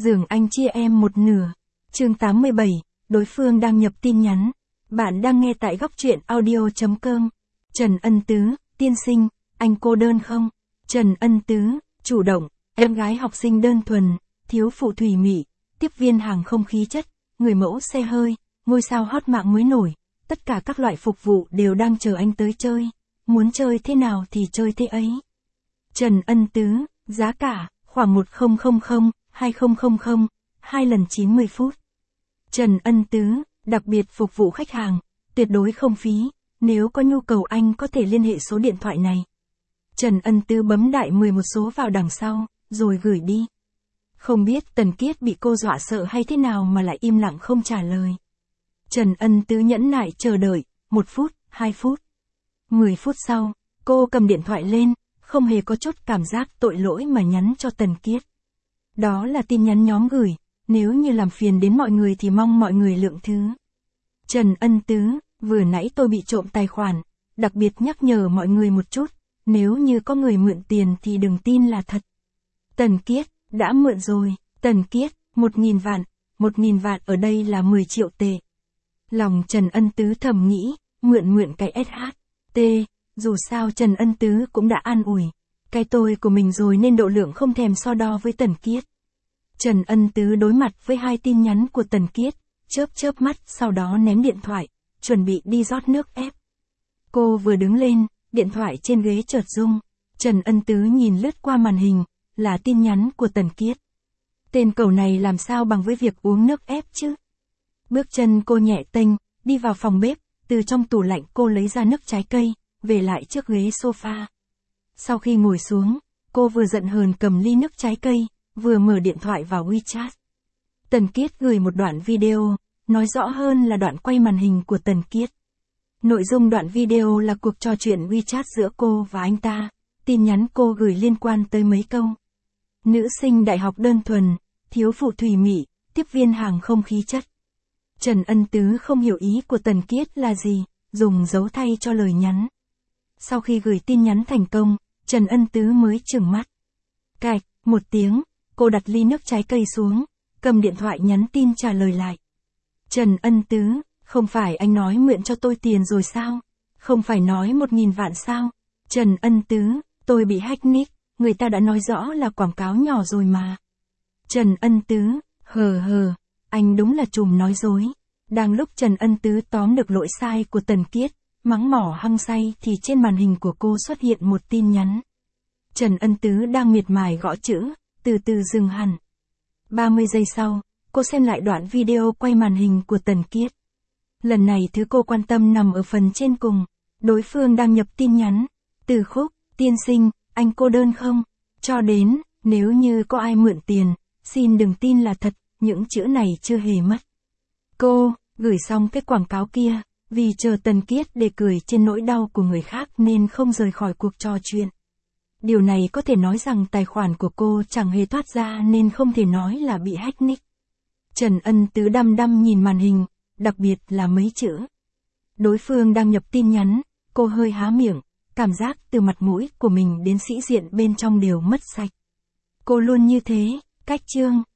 Giường anh chia em một nửa. Chương 87, đối phương đang nhập tin nhắn. Bạn đang nghe tại góc truyện audio.com. Trần Ân Tứ, tiên sinh, anh cô đơn không? Trần Ân Tứ, chủ động, em gái học sinh đơn thuần, thiếu phụ thủy mị, tiếp viên hàng không khí chất, người mẫu xe hơi, ngôi sao hot mạng mới nổi. Tất cả các loại phục vụ đều đang chờ anh tới chơi. Muốn chơi thế nào thì chơi thế ấy. Trần Ân Tứ, giá cả, khoảng 1000, 2000, 2 lần 90 phút. Trần Ân Tứ, đặc biệt phục vụ khách hàng, tuyệt đối không phí, nếu có nhu cầu anh có thể liên hệ số điện thoại này. Trần Ân Tứ bấm đại 11 số vào đằng sau, rồi gửi đi. Không biết Tần Kiết bị cô dọa sợ hay thế nào mà lại im lặng không trả lời. Trần Ân Tứ nhẫn nại chờ đợi, 1 phút, 2 phút. 10 phút sau, cô cầm điện thoại lên, không hề có chút cảm giác tội lỗi mà nhắn cho Tần Kiết. Đó là tin nhắn nhóm gửi, nếu như làm phiền đến mọi người thì mong mọi người lượng thứ. Trần Ân Tứ, vừa nãy tôi bị trộm tài khoản, đặc biệt nhắc nhở mọi người một chút, nếu như có người mượn tiền thì đừng tin là thật. Tần Kiết, đã mượn rồi. Tần Kiết, 1000 vạn, 1000 vạn ở đây là 10 triệu tệ. Lòng Trần Ân Tứ thầm nghĩ, mượn cái SHT, dù sao Trần Ân Tứ cũng đã an ủi, cái tôi của mình rồi nên độ lượng không thèm so đo với Tần Kiết. Trần Ân Tứ đối mặt với 2 tin nhắn của Tần Kiết, chớp mắt sau đó ném điện thoại, chuẩn bị đi rót nước ép. Cô vừa đứng lên, điện thoại trên ghế chợt rung, Trần Ân Tứ nhìn lướt qua màn hình, là tin nhắn của Tần Kiết. Tên cẩu này làm sao bằng với việc uống nước ép chứ? Bước chân cô nhẹ tênh, đi vào phòng bếp, từ trong tủ lạnh cô lấy ra nước trái cây, về lại trước ghế sofa. Sau khi ngồi xuống, cô vừa giận hờn cầm ly nước trái cây, vừa mở điện thoại vào WeChat. Tần Kiết gửi một đoạn video, nói rõ hơn là đoạn quay màn hình của Tần Kiết. Nội dung đoạn video là cuộc trò chuyện WeChat giữa cô và anh ta, tin nhắn cô gửi liên quan tới mấy câu. Nữ sinh đại học đơn thuần, thiếu phụ thủy mị, tiếp viên hàng không khí chất. Trần Ân Tứ không hiểu ý của Tần Kiết là gì, dùng dấu thay cho lời nhắn. Sau khi gửi tin nhắn thành công, Trần Ân Tứ mới chừng mắt. Cạch, một tiếng, cô đặt ly nước trái cây xuống, cầm điện thoại nhắn tin trả lời lại. Trần Ân Tứ, không phải anh nói mượn cho tôi tiền rồi sao? Không phải nói 1000 vạn sao? Trần Ân Tứ, tôi bị hack nick, người ta đã nói rõ là quảng cáo nhỏ rồi mà. Trần Ân Tứ, hờ, anh đúng là trùm nói dối. Đang lúc Trần Ân Tứ tóm được lỗi sai của Tần Kiết, mắng mỏ hăng say thì trên màn hình của cô xuất hiện một tin nhắn. Trần Ân Tứ đang miệt mài gõ chữ, từ từ dừng hẳn. 30 giây sau, cô xem lại đoạn video quay màn hình của Tần Kiết. Lần này thứ cô quan tâm nằm ở phần trên cùng. Đối phương đang nhập tin nhắn. Từ khúc, tiên sinh, anh cô đơn không? Cho đến, nếu như có ai mượn tiền, xin đừng tin là thật, những chữ này chưa hề mất. Cô, gửi xong cái quảng cáo kia, vì chờ Tần Kiết để cười trên nỗi đau của người khác nên không rời khỏi cuộc trò chuyện. Điều này có thể nói rằng tài khoản của cô chẳng hề thoát ra nên không thể nói là bị hack nick. Trần Ân Tứ đăm đăm nhìn màn hình, đặc biệt là mấy chữ. Đối phương đang nhập tin nhắn, cô hơi há miệng, cảm giác từ mặt mũi của mình đến sĩ diện bên trong đều mất sạch. Cô luôn như thế, cách chương.